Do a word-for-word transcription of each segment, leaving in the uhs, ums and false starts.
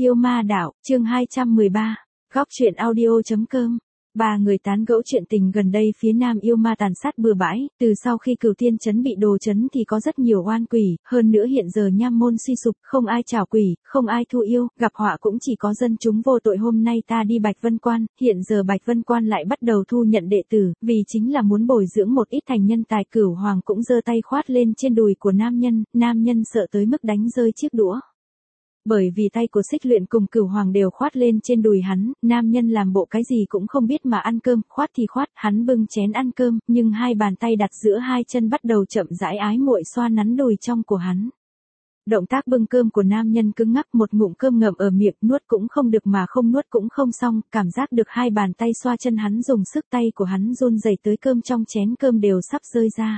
Yêu ma đạo, chương hai trăm mười ba, góc truyện audio chấm com. Ba người tán gẫu chuyện tình gần đây phía Nam yêu ma tàn sát bừa bãi, từ sau khi Cửu Tiên trấn bị đồ trấn thì có rất nhiều oan quỷ, hơn nữa hiện giờ Nham môn suy sụp, không ai trảo quỷ, không ai thu yêu, gặp họa cũng chỉ có dân chúng vô tội. Hôm nay ta đi Bạch Vân Quan, hiện giờ Bạch Vân Quan lại bắt đầu thu nhận đệ tử, vì chính là muốn bồi dưỡng một ít thành nhân tài. Cửu Hoàng cũng giơ tay khoát lên trên đùi của nam nhân, nam nhân sợ tới mức đánh rơi chiếc đũa. Bởi vì tay của Xích Luyện cùng Cửu Hoàng đều khoát lên trên đùi hắn, nam nhân làm bộ cái gì cũng không biết mà ăn cơm, khoát thì khoát, hắn bưng chén ăn cơm, nhưng hai bàn tay đặt giữa hai chân bắt đầu chậm rãi ái muội xoa nắn đùi trong của hắn. Động tác bưng cơm của nam nhân cứng ngắc, một ngụm cơm ngậm ở miệng, nuốt cũng không được mà không nuốt cũng không xong, cảm giác được hai bàn tay xoa chân hắn dùng sức, tay của hắn run rẩy tới cơm trong chén cơm đều sắp rơi ra.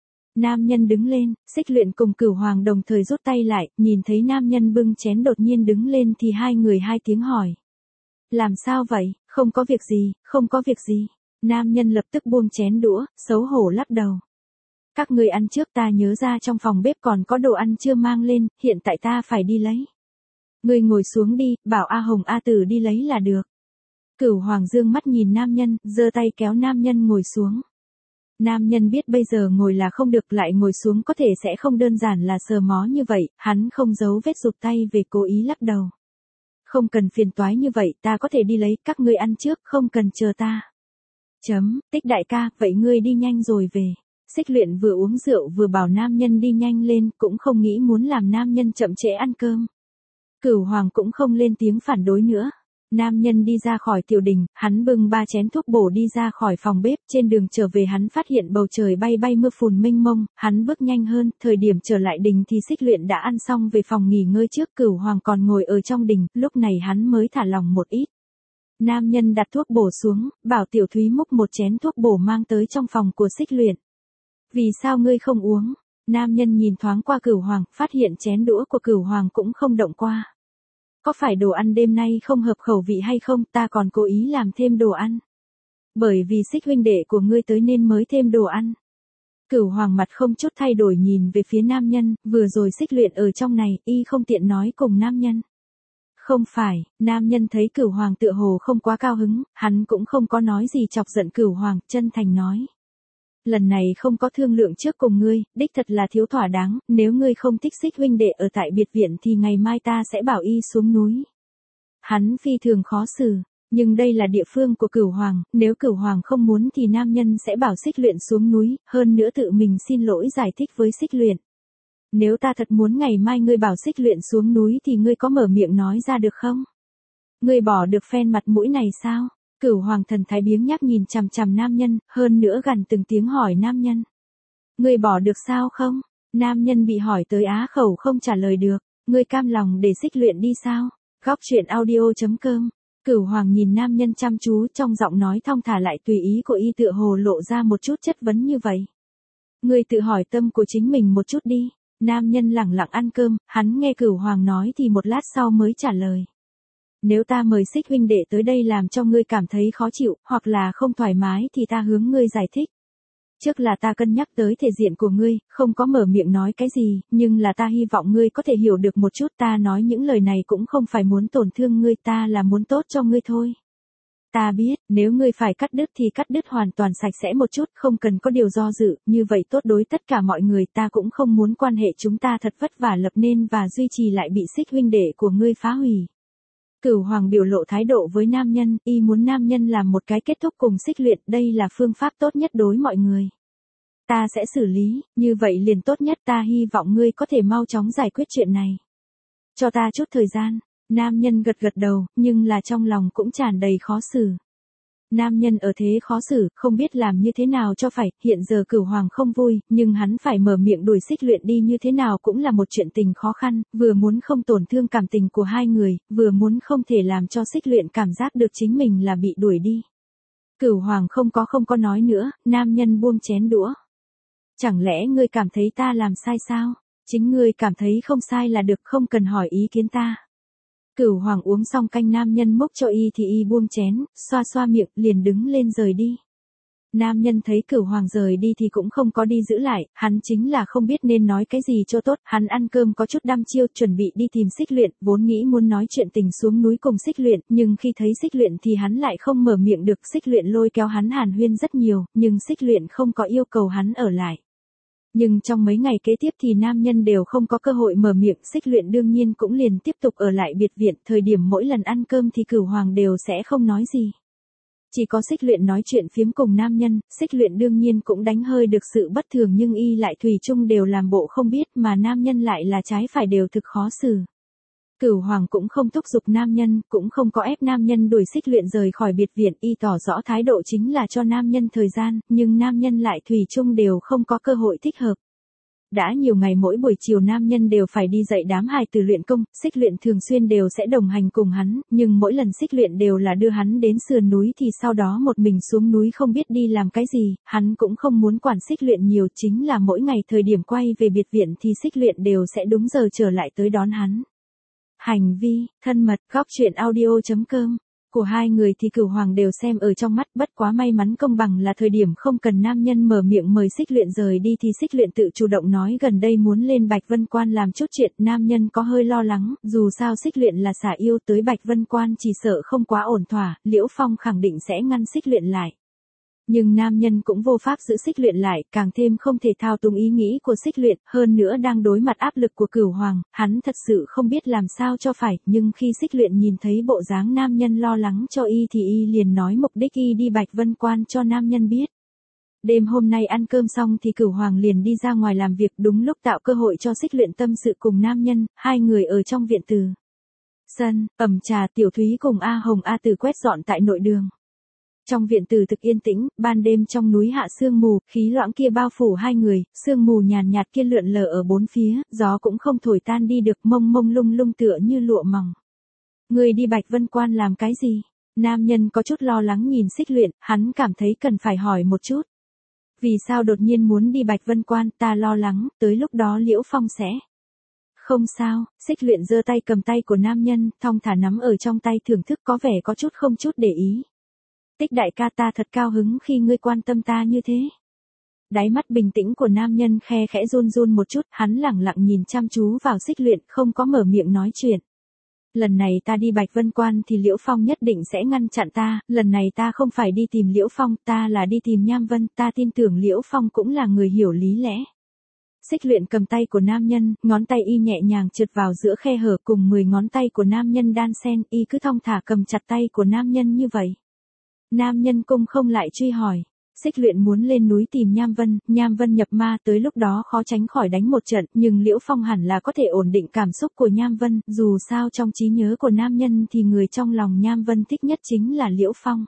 Nam nhân đứng lên, Xích Luyện cùng Cửu Hoàng đồng thời rút tay lại, nhìn thấy nam nhân bưng chén đột nhiên đứng lên thì hai người hai tiếng hỏi. Làm sao vậy? Không có việc gì, không có việc gì. Nam nhân lập tức buông chén đũa, xấu hổ lắc đầu. Các người ăn trước, ta nhớ ra trong phòng bếp còn có đồ ăn chưa mang lên, hiện tại ta phải đi lấy. Người ngồi xuống đi, bảo A Hồng A Tử đi lấy là được. Cửu Hoàng dương mắt nhìn nam nhân, giơ tay kéo nam nhân ngồi xuống. Nam nhân biết bây giờ ngồi là không được, lại ngồi xuống có thể sẽ không đơn giản là sờ mó như vậy, hắn không giấu vết rụt tay về, cố ý lắc đầu. Không cần phiền toái như vậy, ta có thể đi lấy, các ngươi ăn trước, không cần chờ ta. Chấm, Tích đại ca, vậy ngươi đi nhanh rồi về. Xích Luyện vừa uống rượu vừa bảo nam nhân đi nhanh lên, cũng không nghĩ muốn làm nam nhân chậm trễ ăn cơm. Cửu Hoàng cũng không lên tiếng phản đối nữa. Nam nhân đi ra khỏi tiểu đình, hắn bưng ba chén thuốc bổ đi ra khỏi phòng bếp, trên đường trở về hắn phát hiện bầu trời bay bay mưa phùn mênh mông, hắn bước nhanh hơn, thời điểm trở lại đình thì Xích Luyện đã ăn xong về phòng nghỉ ngơi trước. Cửu Hoàng còn ngồi ở trong đình, lúc này hắn mới thả lòng một ít. Nam nhân đặt thuốc bổ xuống, bảo Tiểu Thúy múc một chén thuốc bổ mang tới trong phòng của Xích Luyện. Vì sao ngươi không uống? Nam nhân nhìn thoáng qua Cửu Hoàng, phát hiện chén đũa của Cửu Hoàng cũng không động qua. Có phải đồ ăn đêm nay không hợp khẩu vị hay không, ta còn cố ý làm thêm đồ ăn. Bởi vì Xích huynh đệ của ngươi tới nên mới thêm đồ ăn. Cửu Hoàng mặt không chút thay đổi nhìn về phía nam nhân, vừa rồi Xích Luyện ở trong này, y không tiện nói cùng nam nhân. Không phải, nam nhân thấy Cửu Hoàng tựa hồ không quá cao hứng, hắn cũng không có nói gì chọc giận Cửu Hoàng, chân thành nói. Lần này không có thương lượng trước cùng ngươi, đích thật là thiếu thỏa đáng, nếu ngươi không thích Xích huynh đệ ở tại biệt viện thì ngày mai ta sẽ bảo y xuống núi. Hắn phi thường khó xử, nhưng đây là địa phương của Cửu Hoàng, nếu Cửu Hoàng không muốn thì nam nhân sẽ bảo Xích Luyện xuống núi, hơn nữa tự mình xin lỗi giải thích với Xích Luyện. Nếu ta thật muốn ngày mai ngươi bảo Xích Luyện xuống núi thì ngươi có mở miệng nói ra được không? Ngươi bỏ được phen mặt mũi này sao? Cửu Hoàng thần thái biếng nhác nhìn chằm chằm nam nhân, hơn nữa gần từng tiếng hỏi nam nhân. Ngươi bỏ được sao không? Nam nhân bị hỏi tới á khẩu không trả lời được. Ngươi cam lòng để Xích Luyện đi sao? Góc truyện audio chấm com. Cửu Hoàng nhìn nam nhân chăm chú, trong giọng nói thong thả lại tùy ý của y tựa hồ lộ ra một chút chất vấn như vậy. Ngươi tự hỏi tâm của chính mình một chút đi. Nam nhân lẳng lặng ăn cơm, hắn nghe Cửu Hoàng nói thì một lát sau mới trả lời. Nếu ta mời Xích huynh đệ tới đây làm cho ngươi cảm thấy khó chịu, hoặc là không thoải mái thì ta hướng ngươi giải thích. Trước là ta cân nhắc tới thể diện của ngươi, không có mở miệng nói cái gì, nhưng là ta hy vọng ngươi có thể hiểu được một chút, ta nói những lời này cũng không phải muốn tổn thương ngươi, ta là muốn tốt cho ngươi thôi. Ta biết, nếu ngươi phải cắt đứt thì cắt đứt hoàn toàn sạch sẽ một chút, không cần có điều do dự, như vậy tốt đối tất cả mọi người, ta cũng không muốn quan hệ chúng ta thật vất vả lập nên và duy trì lại bị Xích huynh đệ của ngươi phá hủy. Cửu Hoàng biểu lộ thái độ với nam nhân, y muốn nam nhân làm một cái kết thúc cùng Xích Luyện, đây là phương pháp tốt nhất đối mọi người. Ta sẽ xử lý, như vậy liền tốt nhất, ta hy vọng ngươi có thể mau chóng giải quyết chuyện này. Cho ta chút thời gian, nam nhân gật gật đầu, nhưng là trong lòng cũng tràn đầy khó xử. Nam nhân ở thế khó xử, không biết làm như thế nào cho phải, hiện giờ Cửu Hoàng không vui, nhưng hắn phải mở miệng đuổi Xích Luyện đi như thế nào cũng là một chuyện tình khó khăn, vừa muốn không tổn thương cảm tình của hai người, vừa muốn không thể làm cho Xích Luyện cảm giác được chính mình là bị đuổi đi. Cửu Hoàng không có không có nói nữa, nam nhân buông chén đũa. Chẳng lẽ ngươi cảm thấy ta làm sai sao? Chính ngươi cảm thấy không sai là được, không cần hỏi ý kiến ta. Cửu Hoàng uống xong canh nam nhân múc cho y thì y buông chén, xoa xoa miệng, liền đứng lên rời đi. Nam nhân thấy Cửu Hoàng rời đi thì cũng không có đi giữ lại, hắn chính là không biết nên nói cái gì cho tốt, hắn ăn cơm có chút đăm chiêu, chuẩn bị đi tìm Xích Luyện, vốn nghĩ muốn nói chuyện tình xuống núi cùng Xích Luyện, nhưng khi thấy Xích Luyện thì hắn lại không mở miệng được, Xích Luyện lôi kéo hắn hàn huyên rất nhiều, nhưng Xích Luyện không có yêu cầu hắn ở lại. Nhưng trong mấy ngày kế tiếp thì nam nhân đều không có cơ hội mở miệng, Xích Luyện đương nhiên cũng liền tiếp tục ở lại biệt viện, thời điểm mỗi lần ăn cơm thì Cửu Hoàng đều sẽ không nói gì. Chỉ có Xích Luyện nói chuyện phiếm cùng nam nhân, Xích Luyện đương nhiên cũng đánh hơi được sự bất thường nhưng y lại thủy chung đều làm bộ không biết mà nam nhân lại là trái phải đều thực khó xử. Cửu Hoàng cũng không thúc giục nam nhân, cũng không có ép nam nhân đuổi Xích Luyện rời khỏi biệt viện, y tỏ rõ thái độ chính là cho nam nhân thời gian, nhưng nam nhân lại thủy chung đều không có cơ hội thích hợp. Đã nhiều ngày mỗi buổi chiều nam nhân đều phải đi dạy đám hài tử luyện công, Xích Luyện thường xuyên đều sẽ đồng hành cùng hắn, nhưng mỗi lần Xích Luyện đều là đưa hắn đến sườn núi thì sau đó một mình xuống núi không biết đi làm cái gì, hắn cũng không muốn quản Xích Luyện nhiều, chính là mỗi ngày thời điểm quay về biệt viện thì Xích Luyện đều sẽ đúng giờ trở lại tới đón hắn. Hành vi, thân mật, góc truyện audio chấm com của hai người thì Cửu Hoàng đều xem ở trong mắt, bất quá may mắn công bằng là thời điểm không cần nam nhân mở miệng mời Xích Luyện rời đi thì Xích Luyện tự chủ động nói gần đây muốn lên Bạch Vân Quan làm chút chuyện, nam nhân có hơi lo lắng, dù sao Xích Luyện là xả yêu tới Bạch Vân Quan chỉ sợ không quá ổn thỏa, Liễu Phong khẳng định sẽ ngăn Xích Luyện lại. Nhưng nam nhân cũng vô pháp giữ Xích Luyện lại, càng thêm không thể thao túng ý nghĩ của Xích Luyện, hơn nữa đang đối mặt áp lực của Cửu Hoàng, hắn thật sự không biết làm sao cho phải, nhưng khi Xích Luyện nhìn thấy bộ dáng nam nhân lo lắng cho y thì y liền nói mục đích y đi Bạch Vân Quan cho nam nhân biết. Đêm hôm nay ăn cơm xong thì Cửu Hoàng liền đi ra ngoài làm việc, đúng lúc tạo cơ hội cho Xích Luyện tâm sự cùng nam nhân, hai người ở trong viện từ. Sân, ẩm trà, Tiểu Thúy cùng A Hồng A Tử quét dọn tại nội đường. Trong viện tử thực yên tĩnh, ban đêm trong núi hạ sương mù, khí loãng kia bao phủ hai người, sương mù nhàn nhạt kia lượn lờ ở bốn phía, gió cũng không thổi tan đi được, mông mông lung lung tựa như lụa mỏng. Người đi Bạch Vân Quan làm cái gì? Nam nhân có chút lo lắng nhìn Xích Luyện, hắn cảm thấy cần phải hỏi một chút. Vì sao đột nhiên muốn đi Bạch Vân Quan, ta lo lắng, tới lúc đó Liễu Phong sẽ... Không sao, Xích Luyện giơ tay cầm tay của nam nhân, thong thả nắm ở trong tay thưởng thức có vẻ có chút không chút để ý. Tích đại ca, ta thật cao hứng khi ngươi quan tâm ta như thế. Đáy mắt bình tĩnh của nam nhân khe khẽ run run một chút, hắn lẳng lặng nhìn chăm chú vào Xích Luyện, không có mở miệng nói chuyện. Lần này ta đi Bạch Vân Quan thì Liễu Phong nhất định sẽ ngăn chặn ta, lần này ta không phải đi tìm Liễu Phong, ta là đi tìm Nham Vân, ta tin tưởng Liễu Phong cũng là người hiểu lý lẽ. Xích Luyện cầm tay của nam nhân, ngón tay y nhẹ nhàng trượt vào giữa khe hở cùng mười ngón tay của nam nhân đan xen, y cứ thong thả cầm chặt tay của nam nhân như vậy. Nam nhân cung không lại truy hỏi. Xích Luyện muốn lên núi tìm Nham Vân, Nham Vân nhập ma tới lúc đó khó tránh khỏi đánh một trận, nhưng Liễu Phong hẳn là có thể ổn định cảm xúc của Nham Vân, dù sao trong trí nhớ của nam nhân thì người trong lòng Nham Vân thích nhất chính là Liễu Phong.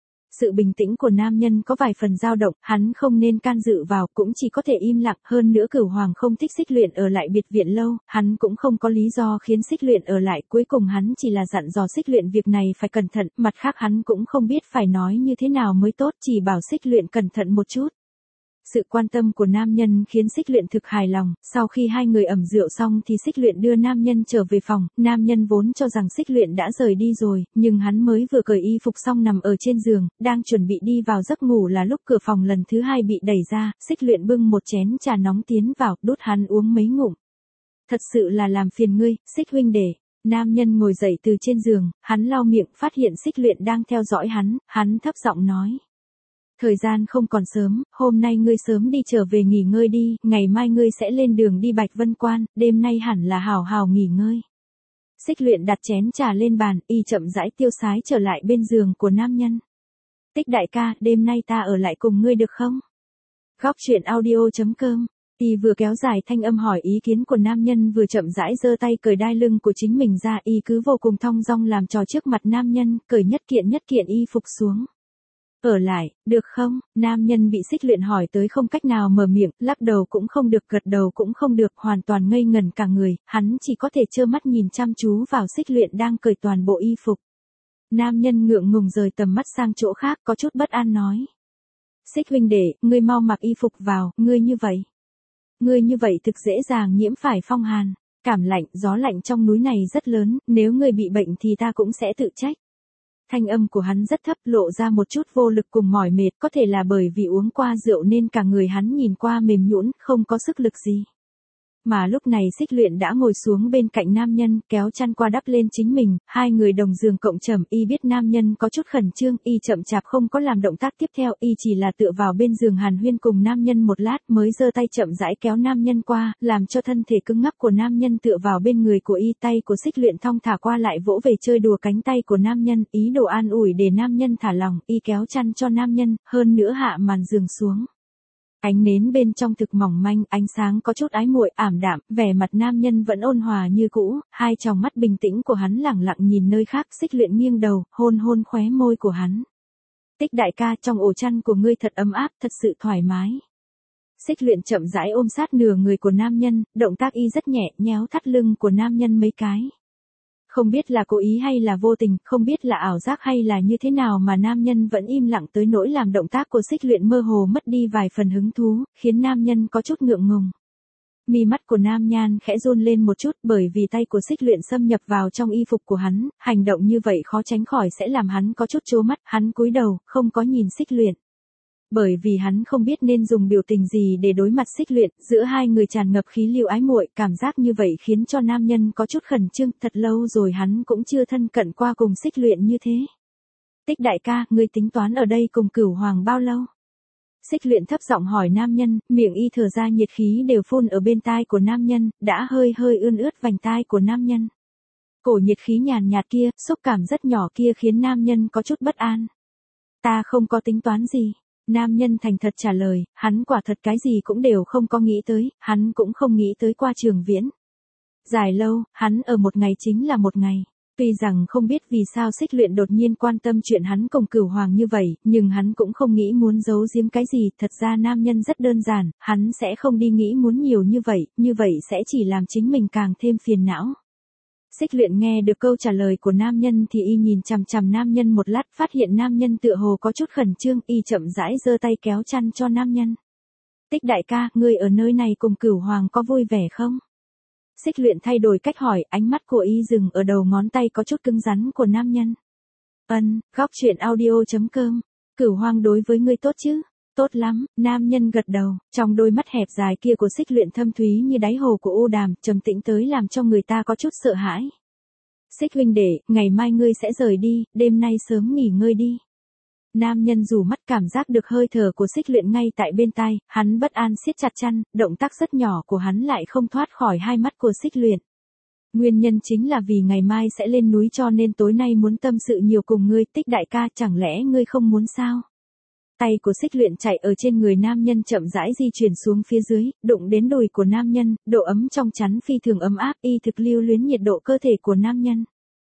Sự bình tĩnh của nam nhân có vài phần dao động, hắn không nên can dự vào, cũng chỉ có thể im lặng, hơn nữa Cửu Hoàng không thích Xích Luyện ở lại biệt viện lâu, hắn cũng không có lý do khiến Xích Luyện ở lại, cuối cùng hắn chỉ là dặn dò Xích Luyện việc này phải cẩn thận, mặt khác hắn cũng không biết phải nói như thế nào mới tốt, chỉ bảo Xích Luyện cẩn thận một chút. Sự quan tâm của nam nhân khiến Xích Luyện thực hài lòng, sau khi hai người ẩm rượu xong thì Xích Luyện đưa nam nhân trở về phòng, nam nhân vốn cho rằng Xích Luyện đã rời đi rồi, nhưng hắn mới vừa cởi y phục xong nằm ở trên giường, đang chuẩn bị đi vào giấc ngủ là lúc cửa phòng lần thứ hai bị đẩy ra, Xích Luyện bưng một chén trà nóng tiến vào, đút hắn uống mấy ngụm. Thật sự là làm phiền ngươi, Xích huynh đệ. Nam nhân ngồi dậy từ trên giường, hắn lau miệng, phát hiện Xích Luyện đang theo dõi hắn, hắn thấp giọng nói. Thời gian không còn sớm, hôm nay ngươi sớm đi trở về nghỉ ngơi đi, ngày mai ngươi sẽ lên đường đi Bạch Vân Quan, đêm nay hẳn là hào hào nghỉ ngơi. Xích Luyện đặt chén trà lên bàn, y chậm rãi tiêu sái trở lại bên giường của nam nhân. Tích đại ca, đêm nay ta ở lại cùng ngươi được không? Góc truyện audio chấm com. Y vừa kéo dài thanh âm hỏi ý kiến của nam nhân vừa chậm rãi giơ tay cởi đai lưng của chính mình ra, y cứ vô cùng thong dong làm trò trước mặt nam nhân, cởi nhất kiện nhất kiện y phục xuống. Ở lại, được không? Nam nhân bị Xích Luyện hỏi tới không cách nào mở miệng, lắc đầu cũng không được, gật đầu cũng không được, hoàn toàn ngây ngẩn cả người, hắn chỉ có thể trơ mắt nhìn chăm chú vào Xích Luyện đang cởi toàn bộ y phục. Nam nhân ngượng ngùng rời tầm mắt sang chỗ khác, có chút bất an nói. Xích huynh đệ, ngươi mau mặc y phục vào, ngươi như vậy. Ngươi như vậy thực dễ dàng nhiễm phải phong hàn, cảm lạnh, gió lạnh trong núi này rất lớn, nếu ngươi bị bệnh thì ta cũng sẽ tự trách. Thanh âm của hắn rất thấp, lộ ra một chút vô lực cùng mỏi mệt, có thể là bởi vì uống qua rượu nên cả người hắn nhìn qua mềm nhũn, không có sức lực gì. Mà lúc này Xích Luyện đã ngồi xuống bên cạnh nam nhân, kéo chăn qua đắp lên chính mình, hai người đồng giường cộng trầm, y biết nam nhân có chút khẩn trương, y chậm chạp không có làm động tác tiếp theo, y chỉ là tựa vào bên giường hàn huyên cùng nam nhân một lát mới giơ tay chậm rãi kéo nam nhân qua, làm cho thân thể cứng ngắc của nam nhân tựa vào bên người của y, tay của Xích Luyện thong thả qua lại vỗ về chơi đùa cánh tay của nam nhân, ý đồ an ủi để nam nhân thả lòng, y kéo chăn cho nam nhân, hơn nữa hạ màn giường xuống. Ánh nến bên trong thực mỏng manh, ánh sáng có chút ái muội, ảm đạm, vẻ mặt nam nhân vẫn ôn hòa như cũ, hai tròng mắt bình tĩnh của hắn lẳng lặng nhìn nơi khác, Xích Luyện nghiêng đầu, hôn hôn khóe môi của hắn. Tích đại ca, trong ổ chăn của ngươi thật ấm áp, thật sự thoải mái. Xích Luyện chậm rãi ôm sát nửa người của nam nhân, động tác y rất nhẹ, nhéo thắt lưng của nam nhân mấy cái. Không biết là cố ý hay là vô tình, không biết là ảo giác hay là như thế nào mà nam nhân vẫn im lặng tới nỗi làm động tác của Xích Luyện mơ hồ mất đi vài phần hứng thú, khiến nam nhân có chút ngượng ngùng. Mi mắt của nam nhan khẽ run lên một chút bởi vì tay của Xích Luyện xâm nhập vào trong y phục của hắn, hành động như vậy khó tránh khỏi sẽ làm hắn có chút trố mắt, hắn cúi đầu, không có nhìn Xích Luyện. Bởi vì hắn không biết nên dùng biểu tình gì để đối mặt Xích Luyện, giữa hai người tràn ngập khí lưu ái muội, cảm giác như vậy khiến cho nam nhân có chút khẩn trương, thật lâu rồi hắn cũng chưa thân cận qua cùng Xích Luyện như thế. Tích đại ca, ngươi tính toán ở đây cùng Cửu Hoàng bao lâu? Xích Luyện thấp giọng hỏi nam nhân, miệng y thở ra nhiệt khí đều phun ở bên tai của nam nhân, đã hơi hơi ươn ướt vành tai của nam nhân. Cổ nhiệt khí nhàn nhạt kia, xúc cảm rất nhỏ kia khiến nam nhân có chút bất an. Ta không có tính toán gì. Nam nhân thành thật trả lời, hắn quả thật cái gì cũng đều không có nghĩ tới, hắn cũng không nghĩ tới qua Trường Viễn. Dài lâu, hắn ở một ngày chính là một ngày. Tuy rằng không biết vì sao Xích Luyện đột nhiên quan tâm chuyện hắn cùng Cửu Hoàng như vậy, nhưng hắn cũng không nghĩ muốn giấu giếm cái gì, thật ra nam nhân rất đơn giản, hắn sẽ không đi nghĩ muốn nhiều như vậy, như vậy sẽ chỉ làm chính mình càng thêm phiền não. Xích Luyện nghe được câu trả lời của nam nhân thì y nhìn chằm chằm nam nhân một lát, phát hiện nam nhân tựa hồ có chút khẩn trương, y chậm rãi giơ tay kéo chăn cho nam nhân. Tích đại ca, ngươi ở nơi này cùng Cửu Hoàng có vui vẻ không? Xích Luyện thay đổi cách hỏi, ánh mắt của y dừng ở đầu ngón tay có chút cứng rắn của nam nhân. Ân, góc truyện audio chấm com, Cửu Hoàng đối với ngươi tốt chứ? Tốt lắm, nam nhân gật đầu, trong đôi mắt hẹp dài kia của Xích Luyện thâm thúy như đáy hồ của ô đàm, trầm tĩnh tới làm cho người ta có chút sợ hãi. Xích huynh đệ, ngày mai ngươi sẽ rời đi, đêm nay sớm nghỉ ngơi đi. Nam nhân rủ mắt cảm giác được hơi thở của Xích Luyện ngay tại bên tai, hắn bất an siết chặt chăn, động tác rất nhỏ của hắn lại không thoát khỏi hai mắt của Xích Luyện. Nguyên nhân chính là vì ngày mai sẽ lên núi cho nên tối nay muốn tâm sự nhiều cùng ngươi, Tích đại ca, chẳng lẽ ngươi không muốn sao? Tay của Xích Luyện chạy ở trên người nam nhân chậm rãi di chuyển xuống phía dưới, đụng đến đùi của nam nhân, độ ấm trong chắn phi thường ấm áp, y thực lưu luyến nhiệt độ cơ thể của nam nhân.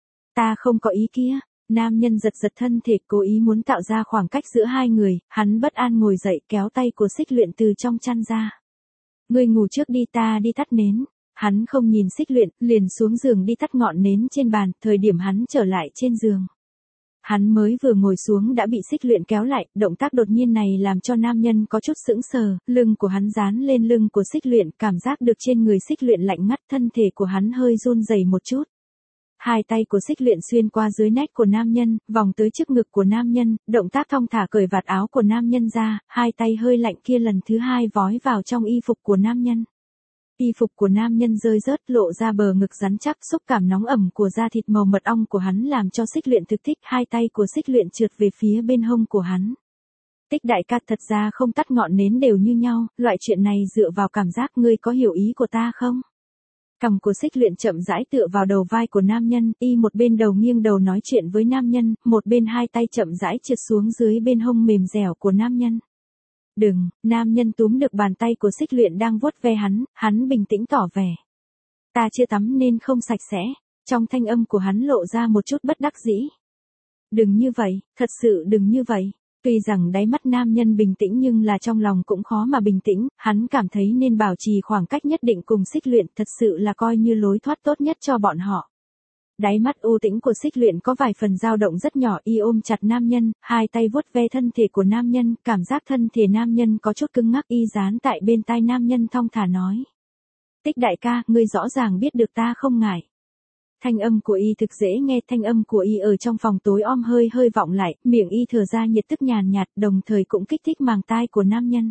Ta không có ý kia, nam nhân giật giật thân thể, cố ý muốn tạo ra khoảng cách giữa hai người, hắn bất an ngồi dậy kéo tay của Xích Luyện từ trong chăn ra. Ngươi ngủ trước đi, ta đi tắt nến. Hắn không nhìn Xích Luyện, liền xuống giường đi tắt ngọn nến trên bàn, thời điểm hắn trở lại trên giường. Hắn mới vừa ngồi xuống đã bị Xích Luyện kéo lại, động tác đột nhiên này làm cho nam nhân có chút sững sờ, lưng của hắn dán lên lưng của Xích Luyện, cảm giác được trên người Xích Luyện lạnh ngắt, thân thể của hắn hơi run rẩy một chút. Hai tay của Xích Luyện xuyên qua dưới nách của nam nhân, vòng tới trước ngực của nam nhân, động tác thong thả cởi vạt áo của nam nhân ra, hai tay hơi lạnh kia lần thứ hai vói vào trong y phục của nam nhân. Y phục của nam nhân rơi rớt, lộ ra bờ ngực rắn chắc, xúc cảm nóng ẩm của da thịt màu mật ong của hắn làm cho Xích Luyện thực thích, hai tay của Xích Luyện trượt về phía bên hông của hắn. Tích đại ca, thật ra không tắt ngọn nến đều như nhau, loại chuyện này dựa vào cảm giác, ngươi có hiểu ý của ta không? Cằm của Xích Luyện chậm rãi tựa vào đầu vai của nam nhân, y một bên đầu nghiêng đầu nói chuyện với nam nhân, một bên hai tay chậm rãi trượt xuống dưới bên hông mềm dẻo của nam nhân. Đừng, nam nhân túm được bàn tay của Xích Luyện đang vuốt ve hắn, hắn bình tĩnh tỏ vẻ. Ta chưa tắm nên không sạch sẽ, trong thanh âm của hắn lộ ra một chút bất đắc dĩ. Đừng như vậy, thật sự đừng như vậy. Tuy rằng đáy mắt nam nhân bình tĩnh nhưng là trong lòng cũng khó mà bình tĩnh, hắn cảm thấy nên bảo trì khoảng cách nhất định cùng Xích Luyện, thật sự là coi như lối thoát tốt nhất cho bọn họ. Đáy mắt u tĩnh của Xích Luyện có vài phần dao động rất nhỏ, y ôm chặt nam nhân, hai tay vuốt ve thân thể của nam nhân, cảm giác thân thể nam nhân có chút cứng ngắc, y dán tại bên tai nam nhân thong thả nói. Tích đại ca, ngươi rõ ràng biết được ta không ngại. Thanh âm của y thực dễ nghe, thanh âm của y ở trong phòng tối om hơi hơi vọng lại, miệng y thở ra nhiệt tức nhàn nhạt, đồng thời cũng kích thích màng tai của nam nhân.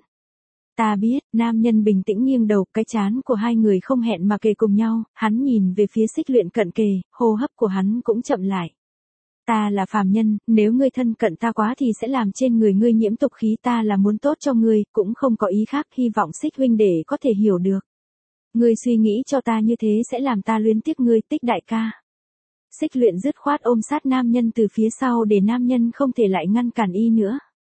Ta biết, nam nhân bình tĩnh nghiêng đầu, cái trán của hai người không hẹn mà kề cùng nhau, hắn nhìn về phía Xích Luyện cận kề, hô hấp của hắn cũng chậm lại. Ta là phàm nhân, nếu ngươi thân cận ta quá thì sẽ làm trên người ngươi nhiễm tục khí, ta là muốn tốt cho ngươi, cũng không có ý khác, hy vọng Xích huynh đệ có thể hiểu được. Ngươi suy nghĩ cho ta như thế sẽ làm ta luyến tiếc ngươi, Tích đại ca. Xích Luyện dứt khoát ôm sát nam nhân từ phía sau để nam nhân không thể lại ngăn cản y nữa.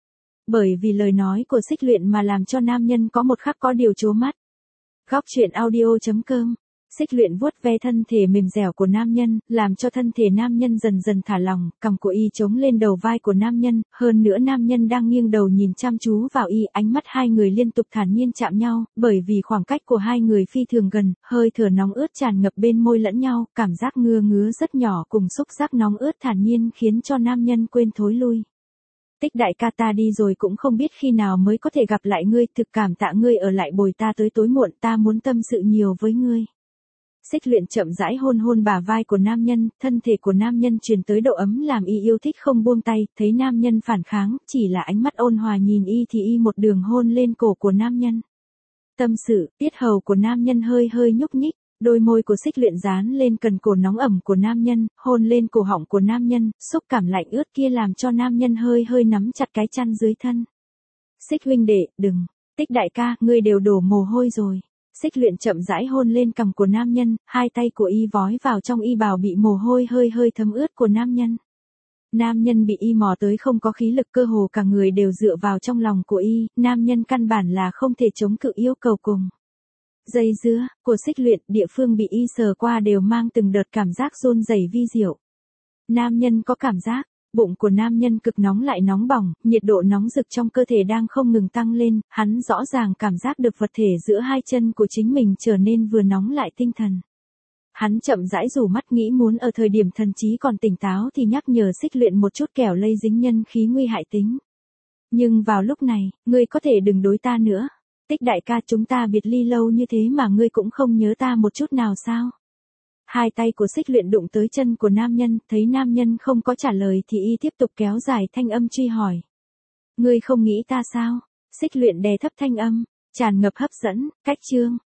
Bởi vì lời nói của Xích Luyện mà làm cho nam nhân có một khắc có điều chố mắt. Góc truyện audio chấm com. Xích Luyện vuốt ve thân thể mềm dẻo của nam nhân, làm cho thân thể nam nhân dần dần thả lỏng, cằm của y chống lên đầu vai của nam nhân, hơn nữa nam nhân đang nghiêng đầu nhìn chăm chú vào y, ánh mắt hai người liên tục thản nhiên chạm nhau, bởi vì khoảng cách của hai người phi thường gần, hơi thở nóng ướt tràn ngập bên môi lẫn nhau, cảm giác ngứa ngứa rất nhỏ cùng xúc giác nóng ướt thản nhiên khiến cho nam nhân quên thối lui. Tích đại ca, ta đi rồi cũng không biết khi nào mới có thể gặp lại ngươi, thực cảm tạ ngươi ở lại bồi ta tới tối muộn, ta muốn tâm sự nhiều với ngươi. Xích Luyện chậm rãi hôn hôn bả vai của nam nhân, thân thể của nam nhân truyền tới độ ấm làm y yêu thích không buông tay, thấy nam nhân phản kháng, chỉ là ánh mắt ôn hòa nhìn y thì y một đường hôn lên cổ của nam nhân. Tâm sự, tiết hầu của nam nhân hơi hơi nhúc nhích, đôi môi của Xích Luyện dán lên cần cổ nóng ẩm của nam nhân, hôn lên cổ họng của nam nhân, xúc cảm lạnh ướt kia làm cho nam nhân hơi hơi nắm chặt cái chăn dưới thân. Xích huynh đệ, đừng, Tích đại ca, ngươi đều đổ mồ hôi rồi. Xích Luyện chậm rãi hôn lên cằm của nam nhân, hai tay của y vói vào trong y bào bị mồ hôi hơi hơi thấm ướt của nam nhân. Nam nhân bị y mò tới không có khí lực, cơ hồ cả người đều dựa vào trong lòng của y, nam nhân căn bản là không thể chống cự yêu cầu cùng. Dây dưa của Xích Luyện, địa phương bị y sờ qua đều mang từng đợt cảm giác run rẩy vi diệu. Nam nhân có cảm giác, bụng của nam nhân cực nóng lại nóng bỏng, nhiệt độ nóng rực trong cơ thể đang không ngừng tăng lên, hắn rõ ràng cảm giác được vật thể giữa hai chân của chính mình trở nên vừa nóng lại tinh thần. Hắn chậm rãi rủ mắt nghĩ muốn ở thời điểm thần trí còn tỉnh táo thì nhắc nhở Xích Luyện một chút kẻo lây dính nhân khí nguy hại tính. Nhưng vào lúc này, ngươi có thể đừng đối ta nữa. Tích đại ca, chúng ta biệt ly lâu như thế mà ngươi cũng không nhớ ta một chút nào sao? Hai tay của Xích Luyện đụng tới chân của nam nhân, thấy nam nhân không có trả lời thì y tiếp tục kéo dài thanh âm truy hỏi. Ngươi không nghĩ ta sao? Xích Luyện đè thấp thanh âm, tràn ngập hấp dẫn, cách chương.